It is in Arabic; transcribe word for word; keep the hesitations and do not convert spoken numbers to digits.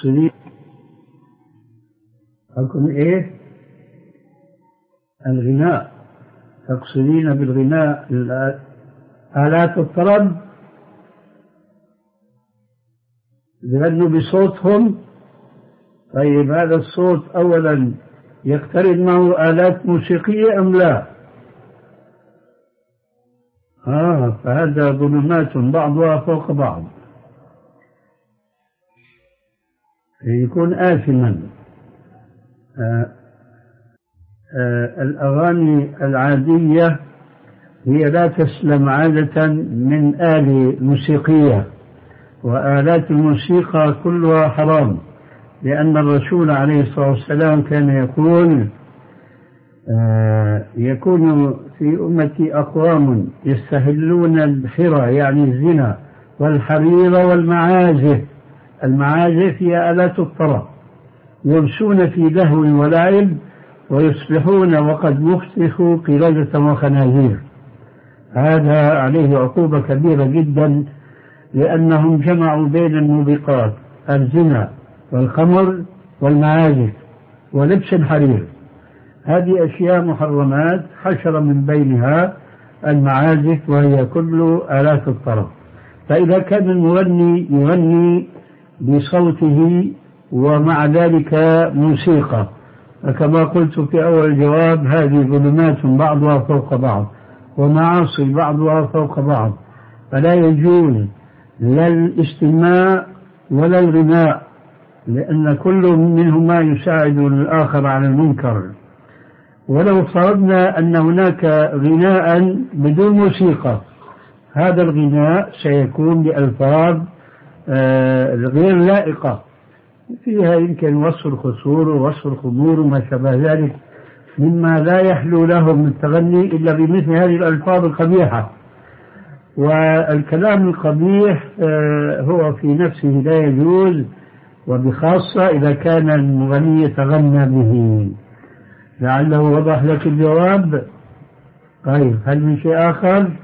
تقصدين أكون إيه الغناء؟ تقصدين بالغناء آلات الطرب يغنوا بصوتهم؟ طيب هذا الصوت أولا يقترن معه آلات موسيقية أم لا؟ آه فهذا ظلمات بعضها فوق بعض، يكون آثما. آه آه الأغاني العادية هي لا تسلم عادة من آلة موسيقية، وآلات الموسيقى كلها حرام، لأن الرسول عليه الصلاة والسلام كان يقول آه يكون في أمتي أقوام يستهلون الحرى يعني الزنا والحرير والمعازف. المعازف هي آلات الطرب، يمشون في لهو ولعب ويصبحون وقد مفتخوا قردة وخنازير. هذا عليه عقوبة كبيرة جدا، لأنهم جمعوا بين الموبقات الزنا والخمر والمعازف ولبس الحرير. هذه أشياء محرمات، حشر من بينها المعازف وهي كل آلات الطرب. فإذا كان المغني يغني بصوته ومع ذلك موسيقى، كما قلت في أول الجواب هذه ظلمات بعضها فوق بعض ومعاصي بعضها فوق بعض، فلا يجوز لا الاستماع ولا الغناء، لأن كل منهما يساعد الآخر على المنكر. ولو فرضنا أن هناك غناء بدون موسيقى، هذا الغناء سيكون بألفاظ غير لائقة، فيها يمكن وصف الخسور ووصف الخمور وما شابه ذلك، مما لا يحلو لهم التغني إلا بمثل هذه الألفاظ القبيحة. والكلام القبيح هو في نفسه لا يجوز، وبخاصة إذا كان المغني يتغنى به. لعله وضح لك الجواب. طيب هل من شيء آخر؟